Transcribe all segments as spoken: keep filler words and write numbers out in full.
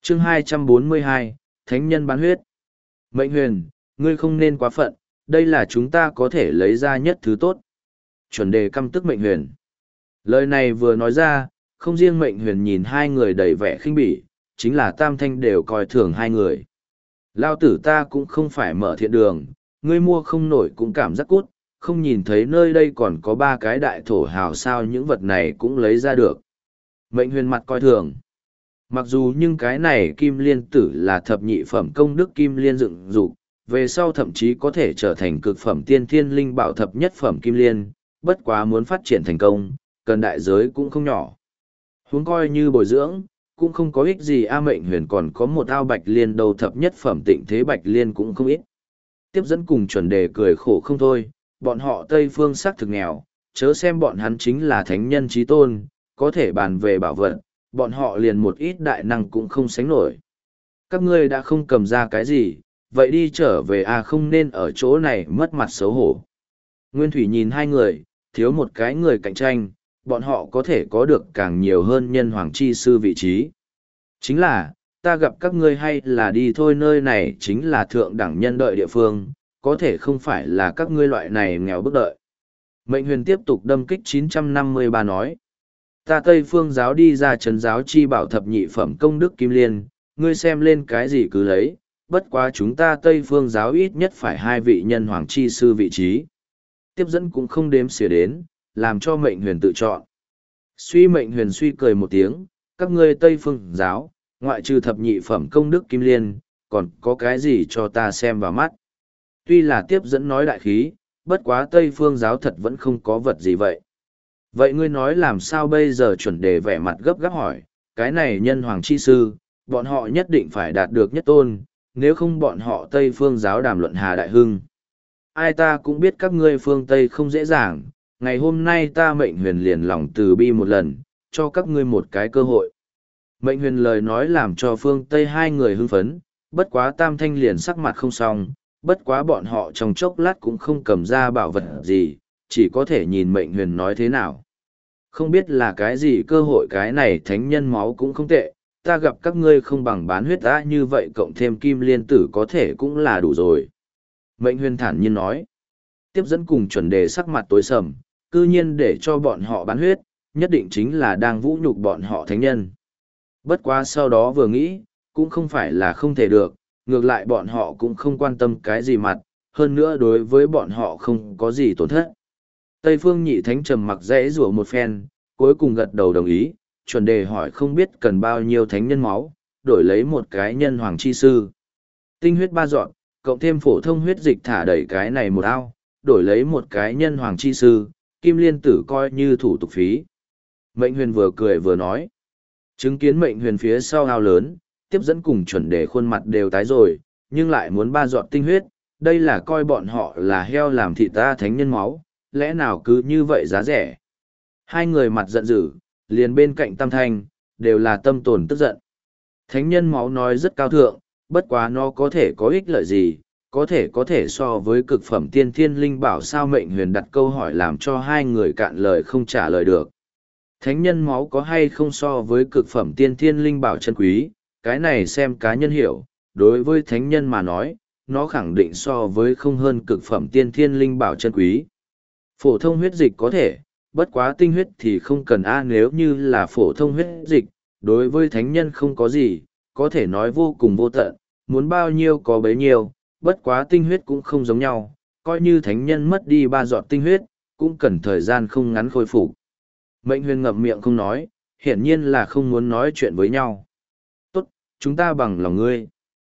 chương hai trăm bốn mươi hai, Thánh nhân bán huyết. Mệnh huyền, ngươi không nên quá phận, đây là chúng ta có thể lấy ra nhất thứ tốt. Chuẩn đề căm tức mệnh huyền. Lời này vừa nói ra, không riêng mệnh huyền nhìn hai người đầy vẻ khinh bỉ, chính là tam thanh đều coi thường hai người. Lao tử ta cũng không phải mở thiện đường, ngươi mua không nổi cũng cảm giác cút, không nhìn thấy nơi đây còn có ba cái đại thổ hào sao những vật này cũng lấy ra được. Mệnh huyền mặt coi thường. Mặc dù nhưng cái này kim liên tử là thập nhị phẩm công đức kim liên dựng dục, về sau thậm chí có thể trở thành cực phẩm tiên thiên linh bảo thập nhất phẩm kim liên, bất quá muốn phát triển thành công, cần đại giới cũng không nhỏ. Huống coi như bồi dưỡng, cũng không có ích gì a mệnh huyền còn có một ao bạch liên đầu thập nhất phẩm tịnh thế bạch liên cũng không ít. Tiếp dẫn cùng chuẩn đề cười khổ không thôi, bọn họ Tây Phương sắc thực nghèo, chớ xem bọn hắn chính là thánh nhân trí tôn, có thể bàn về bảo vật, bọn họ liền một ít đại năng cũng không sánh nổi. Các ngươi đã không cầm ra cái gì, vậy đi trở về a không nên ở chỗ này mất mặt xấu hổ. Nguyên Thủy nhìn hai người, thiếu một cái người cạnh tranh, bọn họ có thể có được càng nhiều hơn nhân hoàng chi sư vị trí. Chính là, ta gặp các ngươi hay là đi thôi nơi này chính là thượng đẳng nhân đợi địa phương, có thể không phải là các ngươi loại này nghèo bức đợi. Mệnh huyền tiếp tục đâm kích chín trăm năm mươi ba nói. Ta Tây Phương giáo đi ra trấn giáo chi bảo thập nhị phẩm công đức kim liên, ngươi xem lên cái gì cứ lấy, bất quá chúng ta Tây Phương giáo ít nhất phải hai vị nhân hoàng chi sư vị trí. Tiếp dẫn cũng không đếm xỉa đến, làm cho mệnh huyền tự chọn. Suy mệnh huyền suy cười một tiếng, các ngươi Tây Phương giáo, ngoại trừ thập nhị phẩm công đức kim liên, còn có cái gì cho ta xem vào mắt. Tuy là tiếp dẫn nói đại khí, bất quá Tây Phương giáo thật vẫn không có vật gì vậy. Vậy ngươi nói làm sao bây giờ chuẩn đề vẻ mặt gấp gáp hỏi, cái này nhân hoàng chi sư, bọn họ nhất định phải đạt được nhất tôn, nếu không bọn họ Tây Phương giáo đàm luận Hà Đại Hưng. Ai ta cũng biết các ngươi phương Tây không dễ dàng, ngày hôm nay ta mệnh huyền liền lòng từ bi một lần, cho các ngươi một cái cơ hội. Mệnh huyền lời nói làm cho phương Tây hai người hưng phấn, bất quá tam thanh liền sắc mặt không xong, bất quá bọn họ trong chốc lát cũng không cầm ra bảo vật gì, chỉ có thể nhìn mệnh huyền nói thế nào. Không biết là cái gì cơ hội cái này thánh nhân máu cũng không tệ, ta gặp các ngươi không bằng bán huyết đã như vậy cộng thêm kim liên tử có thể cũng là đủ rồi. Mệnh huyền thản nhiên nói. Tiếp dẫn cùng chuẩn đề sắc mặt tối sầm, cư nhiên để cho bọn họ bán huyết, nhất định chính là đang vũ nhục bọn họ thánh nhân. Bất quá sau đó vừa nghĩ, cũng không phải là không thể được, ngược lại bọn họ cũng không quan tâm cái gì mặt, hơn nữa đối với bọn họ không có gì tổn thất. Tây Phương Nhị Thánh trầm mặc dễ rủa một phen, cuối cùng gật đầu đồng ý, chuẩn đề hỏi không biết cần bao nhiêu thánh nhân máu, đổi lấy một cái nhân hoàng chi sư. Tinh huyết ba dọn, cộng thêm phổ thông huyết dịch thả đẩy cái này một ao, đổi lấy một cái nhân hoàng chi sư, kim liên tử coi như thủ tục phí. Mệnh huyền vừa cười vừa nói. Chứng kiến mệnh huyền phía sau ao lớn, tiếp dẫn cùng chuẩn đề khuôn mặt đều tái rồi, nhưng lại muốn ba dọn tinh huyết, đây là coi bọn họ là heo làm thịt ta thánh nhân máu, lẽ nào cứ như vậy giá rẻ. Hai người mặt giận dữ, liền bên cạnh tam thanh, đều là tâm tồn tức giận. Thánh nhân máu nói rất cao thượng, bất quá nó có thể có ích lợi gì, có thể có thể so với cực phẩm tiên thiên linh bảo sao mệnh huyền đặt câu hỏi làm cho hai người cạn lời không trả lời được. Thánh nhân máu có hay không so với cực phẩm tiên thiên linh bảo chân quý, cái này xem cá nhân hiểu, đối với thánh nhân mà nói, nó khẳng định so với không hơn cực phẩm tiên thiên linh bảo chân quý. Phổ thông huyết dịch có thể, bất quá tinh huyết thì không cần a nếu như là phổ thông huyết dịch, đối với thánh nhân không có gì, có thể nói vô cùng vô tận, muốn bao nhiêu có bấy nhiêu, bất quá tinh huyết cũng không giống nhau, coi như thánh nhân mất đi ba giọt tinh huyết, cũng cần thời gian không ngắn khôi phục. Mệnh huyền ngậm miệng không nói, hiển nhiên là không muốn nói chuyện với nhau. Tốt, chúng ta bằng lòng ngươi.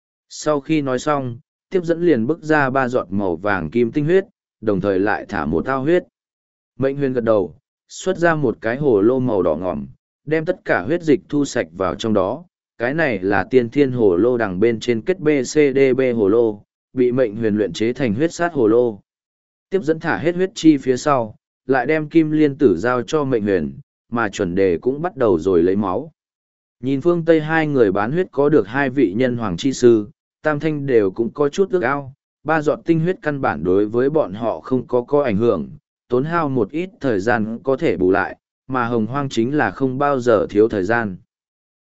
Sau khi nói xong, tiếp dẫn liền bức ra ba giọt màu vàng kim tinh huyết, đồng thời lại thả một ao huyết. Mệnh huyền gật đầu, xuất ra một cái hồ lô màu đỏ ngỏm, đem tất cả huyết dịch thu sạch vào trong đó. Cái này là tiên thiên hồ lô đằng bên trên kết bê xê đê bê hồ lô, bị mệnh huyền luyện chế thành huyết sát hồ lô. Tiếp dẫn thả hết huyết chi phía sau, lại đem kim liên tử giao cho mệnh huyền, mà chuẩn đề cũng bắt đầu rồi lấy máu. Nhìn phương Tây hai người bán huyết có được hai vị nhân hoàng chi sư, tam thanh đều cũng có chút ước ao, ba giọt tinh huyết căn bản đối với bọn họ không có có ảnh hưởng, tốn hao một ít thời gian có thể bù lại, mà hồng hoang chính là không bao giờ thiếu thời gian.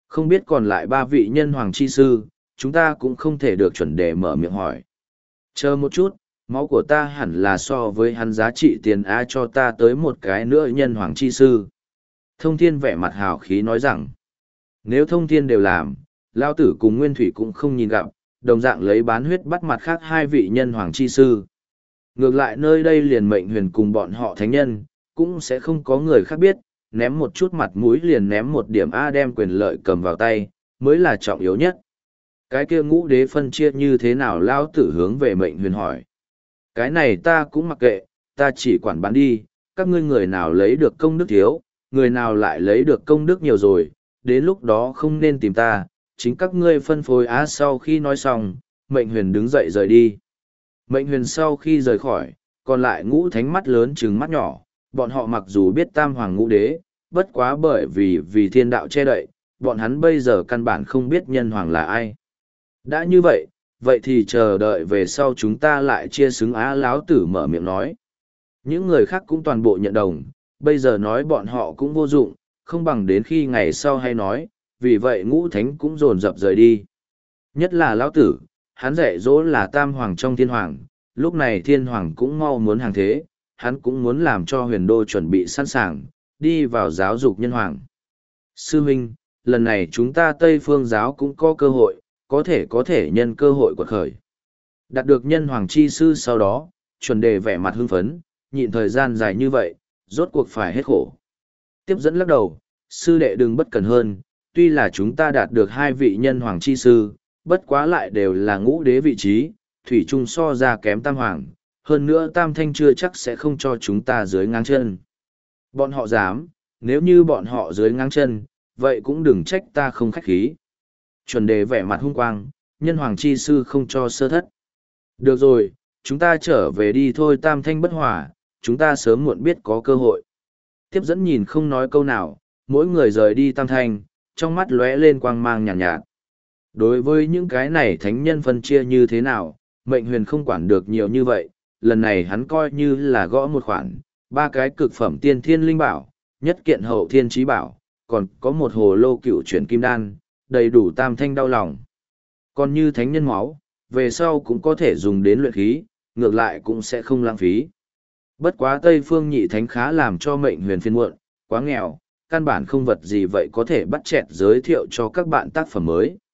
Không biết còn lại ba vị nhân hoàng chi sư, chúng ta cũng không thể được chuẩn đề mở miệng hỏi. Chờ một chút, máu của ta hẳn là so với hắn giá trị tiền A cho ta tới một cái nữa nhân hoàng chi sư. Thông thiên vẻ mặt hào khí nói rằng, nếu thông thiên đều làm, lao tử cùng nguyên thủy cũng không nhìn gặp, đồng dạng lấy bán huyết bắt mặt khác hai vị nhân hoàng chi sư. Ngược lại nơi đây liền mệnh huyền cùng bọn họ thánh nhân, cũng sẽ không có người khác biết, ném một chút mặt mũi liền ném một điểm A đem quyền lợi cầm vào tay, mới là trọng yếu nhất. Cái kia ngũ đế phân chia như thế nào lao tử hướng về mệnh huyền hỏi. Cái này ta cũng mặc kệ, ta chỉ quản bán đi, các ngươi người nào lấy được công đức thiếu, người nào lại lấy được công đức nhiều rồi, đến lúc đó không nên tìm ta, chính các ngươi phân phối á. Sau khi nói xong, mệnh huyền đứng dậy rời đi. Mệnh huyền sau khi rời khỏi, còn lại ngũ thánh mắt lớn trừng mắt nhỏ, bọn họ mặc dù biết tam hoàng ngũ đế, bất quá bởi vì vì thiên đạo che đậy, bọn hắn bây giờ căn bản không biết nhân hoàng là ai. Đã như vậy, vậy thì chờ đợi về sau chúng ta lại chia xứng á. Láo tử mở miệng nói. Những người khác cũng toàn bộ nhận đồng, bây giờ nói bọn họ cũng vô dụng, không bằng đến khi ngày sau hay nói, vì vậy ngũ thánh cũng dồn dập rời đi. Nhất là lão tử, hắn dạy dỗ là tam hoàng trong thiên hoàng, lúc này thiên hoàng cũng mau muốn hàng thế, hắn cũng muốn làm cho huyền đô chuẩn bị sẵn sàng, đi vào giáo dục nhân hoàng. Sư huynh, lần này chúng ta Tây Phương giáo cũng có cơ hội, có thể có thể nhân cơ hội quật khởi. Đạt được nhân hoàng chi sư sau đó, chuẩn đề vẻ mặt hưng phấn, nhịn thời gian dài như vậy, rốt cuộc phải hết khổ. Tiếp dẫn lắc đầu, sư đệ đừng bất cần hơn, tuy là chúng ta đạt được hai vị nhân hoàng chi sư, bất quá lại đều là ngũ đế vị trí, thủy chung so ra kém tam hoàng, hơn nữa tam thanh chưa chắc sẽ không cho chúng ta dưới ngang chân. Bọn họ dám, nếu như bọn họ dưới ngang chân, vậy cũng đừng trách ta không khách khí. Chuẩn đề vẻ mặt hung quang, nhân hoàng chi sư không cho sơ thất. Được rồi, chúng ta trở về đi thôi. Tam thanh bất hòa, chúng ta sớm muộn biết có cơ hội. Tiếp dẫn nhìn không nói câu nào, mỗi người rời đi tam thanh, trong mắt lóe lên quang mang nhàn nhạt, nhạt. Đối với những cái này thánh nhân phân chia như thế nào, mệnh huyền không quản được nhiều như vậy, lần này hắn coi như là gõ một khoản, ba cái cực phẩm tiên thiên linh bảo, nhất kiện hậu thiên trí bảo, còn có một hồ lô cựu chuyển kim đan, đầy đủ tam thanh đau lòng. Còn như thánh nhân máu, về sau cũng có thể dùng đến luyện khí, ngược lại cũng sẽ không lãng phí. Bất quá Tây Phương nhị thánh khá làm cho mệnh huyền phiền muộn, quá nghèo, căn bản không vật gì vậy có thể bắt chẹt giới thiệu cho các bạn tác phẩm mới.